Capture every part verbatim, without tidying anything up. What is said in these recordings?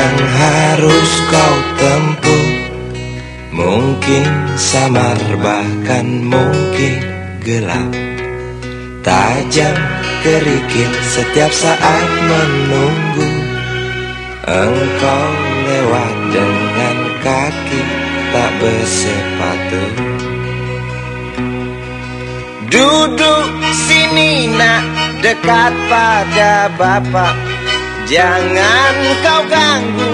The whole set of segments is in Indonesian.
yang harus kau tempuh. Mungkin samar bahkan mungkin gelap, tajam kerikil setiap saat menunggu. Engkau lewat dengan kaki tak bersepatu. Duduk sini nak, dekat pada bapak. Jangan kau ganggu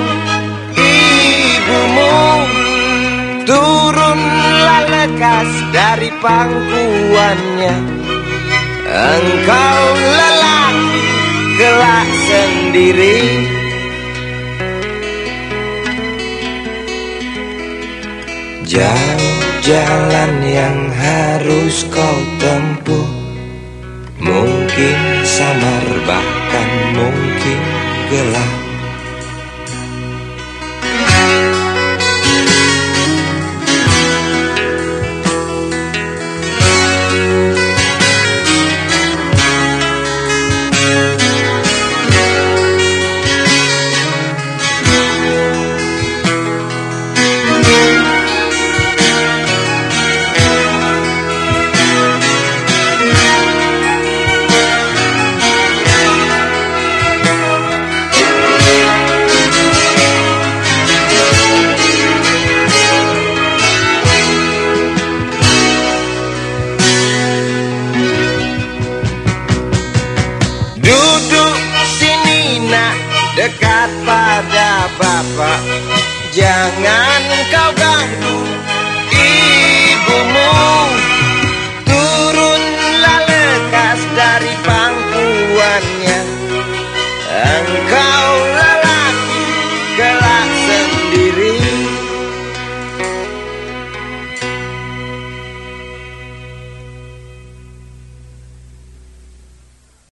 ibumu. Turunlah lekas dari pangkuannya. Engkau lelaki kelak sendiri. Jauh jalan yang harus kau tempuh. Mungkin samar bahkan mungkin gelap. Duduk sini nak, dekat pada bapak. Jangan kau ganggu